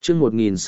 chương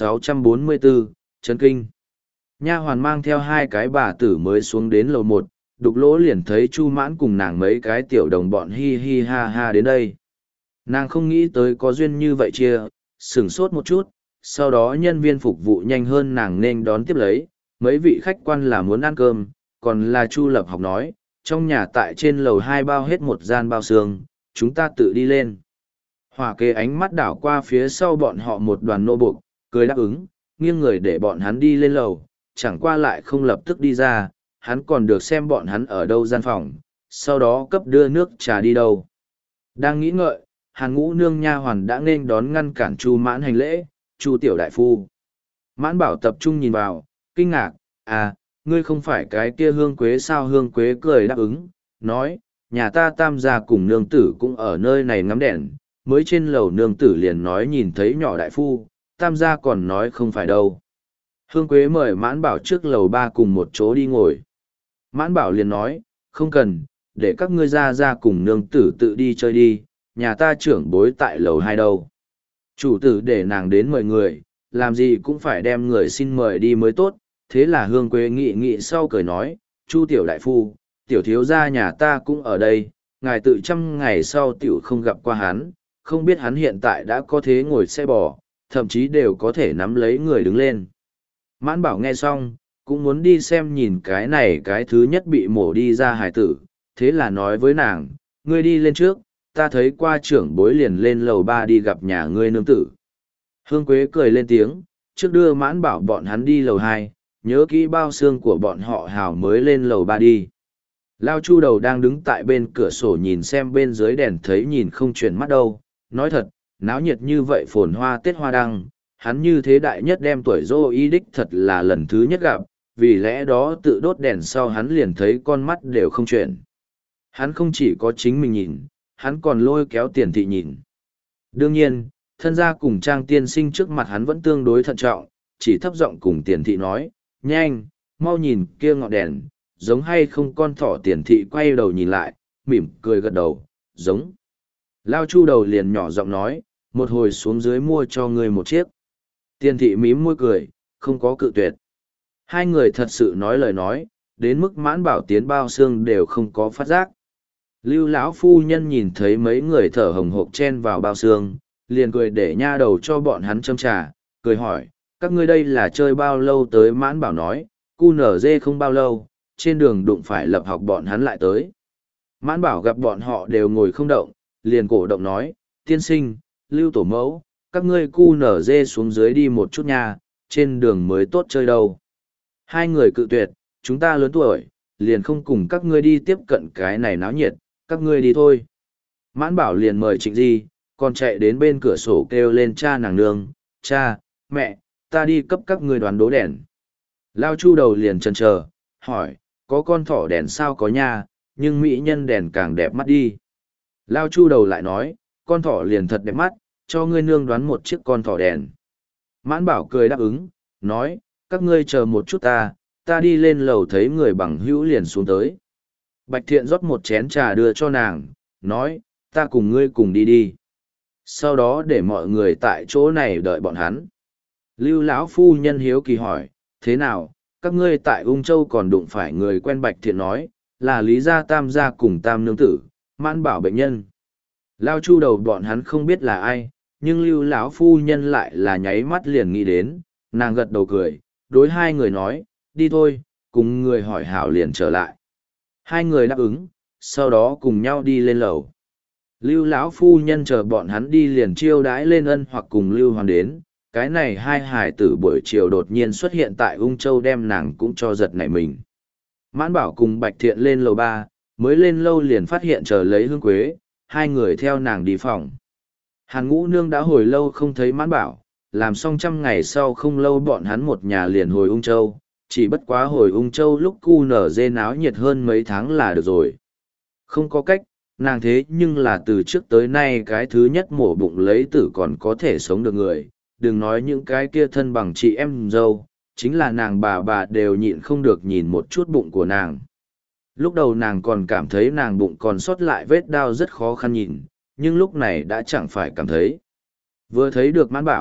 1644, Trấn Kinh. Nha hoàn mang theo hai cái bà tử mới xuống đến lầu một, đục lỗ liền thấy Chu Mãn cùng nàng mấy cái tiểu đồng bọn hi hi ha ha đến đây. Nàng không nghĩ tới có duyên như vậy chia, sửng sốt một chút, sau đó nhân viên phục vụ nhanh hơn nàng nên đón tiếp lấy, mấy vị khách quan là muốn ăn cơm, còn là Chu Lập Học nói, trong nhà tại trên lầu 2 bao hết một gian bao xương, chúng ta tự đi lên. Hỏa kế ánh mắt đảo qua phía sau bọn họ một đoàn nô buộc, cười đáp ứng, nghiêng người để bọn hắn đi lên lầu, chẳng qua lại không lập tức đi ra, hắn còn được xem bọn hắn ở đâu gian phòng, sau đó cấp đưa nước trà đi đâu. Đang nghĩ ngợi, Hàn Ngũ nương nha hoàn đã nên đón ngăn cản Chu Mãn hành lễ, Chu tiểu đại phu. Mãn Bảo tập trung nhìn vào, kinh ngạc, à, ngươi không phải cái kia Hương Quế sao? Hương Quế cười đáp ứng, nói, nhà ta Tam gia cùng nương tử cũng ở nơi này ngắm đèn, mới trên lầu nương tử liền nói nhìn thấy nhỏ đại phu, Tam gia còn nói không phải đâu. Hương Quế mời Mãn Bảo trước lầu 3 cùng một chỗ đi ngồi. Mãn Bảo liền nói, không cần, để các ngươi ra cùng nương tử tự đi chơi đi, nhà ta trưởng bối tại lầu 2 đâu. Chủ tử để nàng đến mời người, làm gì cũng phải đem người xin mời đi mới tốt, thế là Hương Quế nghị sau cười nói, Chu tiểu đại phu, tiểu thiếu gia nhà ta cũng ở đây, ngài tự 100 ngày sau tiểu không gặp qua hắn, không biết hắn hiện tại đã có thế ngồi xe bò, thậm chí đều có thể nắm lấy người đứng lên. Mãn Bảo nghe xong, cũng muốn đi xem nhìn cái này cái thứ nhất bị mổ đi ra hài tử, thế là nói với nàng, ngươi đi lên trước, ta thấy qua trưởng bối liền lên lầu 3 đi gặp nhà ngươi nương tử. Hương Quế cười lên tiếng, trước đưa Mãn Bảo bọn hắn đi lầu 2, nhớ kỹ bao xương của bọn họ hào mới lên lầu 3 đi. Lao Chu đầu đang đứng tại bên cửa sổ nhìn xem bên dưới đèn thấy nhìn không chuyển mắt đâu, nói thật, náo nhiệt như vậy phồn hoa Tết hoa đăng, hắn như thế đại nhất đem tuổi dô y đích thật là lần thứ nhất gặp, vì lẽ đó tự đốt đèn sau hắn liền thấy con mắt đều không chuyển. Hắn không chỉ có chính mình nhìn, hắn còn lôi kéo Tiền thị nhìn. Đương nhiên, thân gia cùng Trang tiên sinh trước mặt hắn vẫn tương đối thận trọng, chỉ thấp giọng cùng Tiền thị nói, nhanh, mau nhìn kia ngọn đèn, giống hay không? Con thỏ. Tiền thị quay đầu nhìn lại, mỉm cười gật đầu, giống. Lao Chu đầu liền nhỏ giọng nói, một hồi xuống dưới mua cho ngươi một chiếc. Tiền thị mím môi cười, không có cự tuyệt. Hai người thật sự nói lời nói, đến mức Mãn Bảo tiến bao xương đều không có phát giác. Lưu lão phu nhân nhìn thấy mấy người thở hồng hộc chen vào bao xương, liền cười để nha đầu cho bọn hắn châm trà, cười hỏi, các ngươi đây là chơi bao lâu tới? Mãn Bảo nói, cu nở dê không bao lâu, trên đường đụng phải Lập Học bọn hắn lại tới. Mãn Bảo gặp bọn họ đều ngồi không động, liền cổ động nói, tiên sinh, Lưu tổ mẫu, các ngươi cu nở dê xuống dưới đi một chút nha, trên đường mới tốt chơi đâu. Hai người cự tuyệt, chúng ta lớn tuổi, liền không cùng các ngươi đi tiếp cận cái này náo nhiệt, các ngươi đi thôi. Mãn Bảo liền mời Trịnh Di, còn chạy đến bên cửa sổ kêu lên cha nàng nương, cha, mẹ, ta đi cấp các ngươi đoán đố đèn. Lao Chu đầu liền chần chờ, hỏi, có con thỏ đèn sao? Có nha, nhưng mỹ nhân đèn càng đẹp mắt đi. Lao Chu đầu lại nói, con thỏ liền thật đẹp mắt, cho ngươi nương đoán một chiếc con thỏ đèn. Mãn Bảo cười đáp ứng, nói, các ngươi chờ một chút ta đi lên lầu thấy người bằng hữu liền xuống tới. Bạch Thiện rót một chén trà đưa cho nàng, nói, ta cùng ngươi cùng đi đi. Sau đó để mọi người tại chỗ này đợi bọn hắn. Lưu lão phu nhân hiếu kỳ hỏi, thế nào, các ngươi tại Ung Châu còn đụng phải người quen? Bạch Thiện nói, là Lý gia Tam gia cùng Tam nương tử, Mãn Bảo bệnh nhân. Lao Chu đầu bọn hắn không biết là ai, nhưng Lưu lão phu nhân lại là nháy mắt liền nghĩ đến, nàng gật đầu cười, đối hai người nói, đi thôi, cùng người hỏi hảo liền trở lại. Hai người đáp ứng, sau đó cùng nhau đi lên lầu. Lưu lão phu nhân chờ bọn hắn đi liền chiêu đãi lên Ân Hoặc cùng Lưu Hoàn đến, cái này hai hải tử buổi chiều đột nhiên xuất hiện tại Ung Châu đem nàng cũng cho giật nảy mình. Mãn Bảo cùng Bạch Thiện lên lầu 3, mới lên lâu liền phát hiện chờ lấy Hương Quế, hai người theo nàng đi phòng. Hàn Ngũ nương đã hồi lâu không thấy Mãn Bảo, làm xong 100 ngày sau không lâu bọn hắn một nhà liền hồi Ung Châu, chỉ bất quá hồi Ung Châu lúc cu nở dê náo nhiệt hơn mấy tháng là được rồi. Không có cách, nàng thế nhưng là từ trước tới nay cái thứ nhất mổ bụng lấy tử còn có thể sống được người, đừng nói những cái kia thân bằng chị em dâu, chính là nàng bà đều nhịn không được nhìn một chút bụng của nàng. Lúc đầu nàng còn cảm thấy nàng bụng còn sót lại vết đau rất khó khăn nhìn, nhưng lúc này đã chẳng phải cảm thấy. Vừa thấy được Mãn Bảo,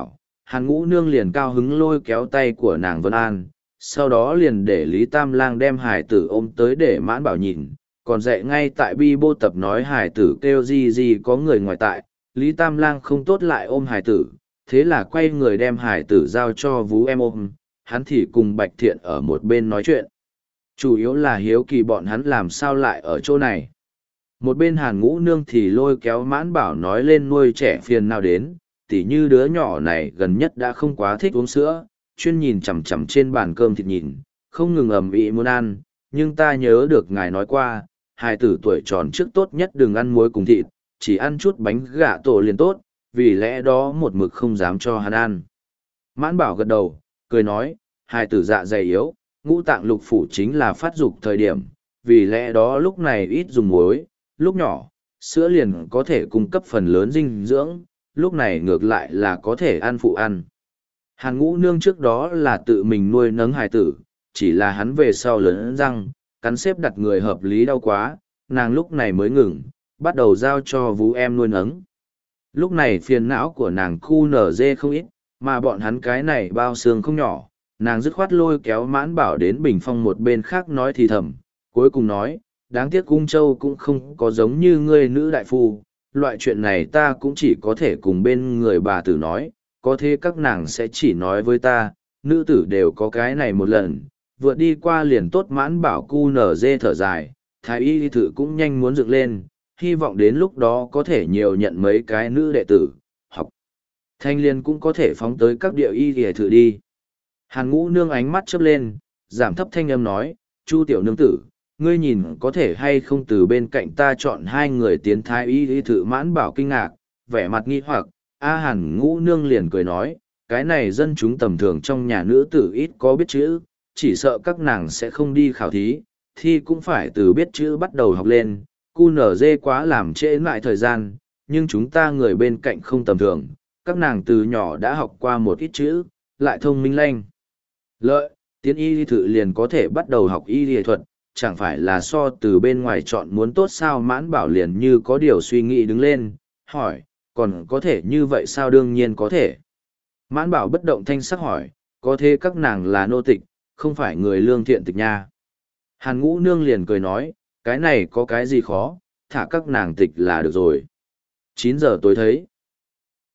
Hàn Ngũ Nương liền cao hứng lôi kéo tay của nàng Vân An, sau đó liền để Lý Tam Lang đem hải tử ôm tới để Mãn Bảo nhìn, còn dạy ngay tại bi bô tập nói hải tử kêu gì có người ngoài tại, Lý Tam Lang không tốt lại ôm hải tử, thế là quay người đem hải tử giao cho vú em ôm, hắn thì cùng Bạch Thiện ở một bên nói chuyện. Chủ yếu là hiếu kỳ bọn hắn làm sao lại ở chỗ này. Một bên Hàn Ngũ Nương thì lôi kéo Mãn Bảo nói lên nuôi trẻ phiền nào đến, tỉ như đứa nhỏ này gần nhất đã không quá thích uống sữa, chuyên nhìn chằm chằm trên bàn cơm thịt nhìn, không ngừng ầm ĩ muốn ăn, nhưng ta nhớ được ngài nói qua, hài tử tuổi tròn trước tốt nhất đừng ăn muối cùng thịt, chỉ ăn chút bánh gà tổ liền tốt, vì lẽ đó một mực không dám cho hắn ăn. Mãn Bảo gật đầu, cười nói, hài tử dạ dày yếu, ngũ tạng lục phủ chính là phát dục thời điểm, vì lẽ đó lúc này ít dùng muối, lúc nhỏ, sữa liền có thể cung cấp phần lớn dinh dưỡng, lúc này ngược lại là có thể ăn phụ ăn. Hàn Ngũ Nương trước đó là tự mình nuôi nấng hài tử, chỉ là hắn về sau lớn răng, cắn xếp đặt người hợp lý đau quá, nàng lúc này mới ngừng, bắt đầu giao cho vú em nuôi nấng. Lúc này phiền não của nàng khu nở dê không ít, mà bọn hắn cái này bao xương không nhỏ, nàng dứt khoát lôi kéo Mãn Bảo đến bình phong một bên khác nói thì thầm, cuối cùng nói, đáng tiếc Cung Châu cũng không có giống như ngươi nữ đại phu, loại chuyện này ta cũng chỉ có thể cùng bên người bà tử nói, có thế các nàng sẽ chỉ nói với ta, nữ tử đều có cái này một lần, vượt đi qua liền tốt. Mãn Bảo cu nở dê thở dài, thái y thử cũng nhanh muốn dựng lên, hy vọng đến lúc đó có thể nhiều nhận mấy cái nữ đệ tử, học. Thanh liên cũng có thể phóng tới các địa y thì thử đi. Hàn Ngũ Nương ánh mắt chớp lên, giảm thấp thanh âm nói, Chu tiểu nương tử, ngươi nhìn có thể hay không từ bên cạnh ta chọn hai người tiến thái y thử. Mãn Bảo kinh ngạc, vẻ mặt nghi hoặc, Hàn Ngũ Nương liền cười nói, cái này dân chúng tầm thường trong nhà nữ tử ít có biết chữ, chỉ sợ các nàng sẽ không đi khảo thí, thi cũng phải từ biết chữ bắt đầu học lên, cu nở dê quá làm trễ lại thời gian, nhưng chúng ta người bên cạnh không tầm thường, các nàng từ nhỏ đã học qua một ít chữ, lại thông minh lanh. Lợi, tiến y thự liền có thể bắt đầu học y y thuật, chẳng phải là so từ bên ngoài chọn muốn tốt sao? Mãn Bảo liền như có điều suy nghĩ đứng lên, hỏi, còn có thể như vậy sao? Đương nhiên có thể. Mãn Bảo bất động thanh sắc hỏi, có thế các nàng là nô tịch, không phải người lương thiện tịch nha. Hàn Ngũ Nương liền cười nói, cái này có cái gì khó, thả các nàng tịch là được rồi. 9 giờ tối thấy.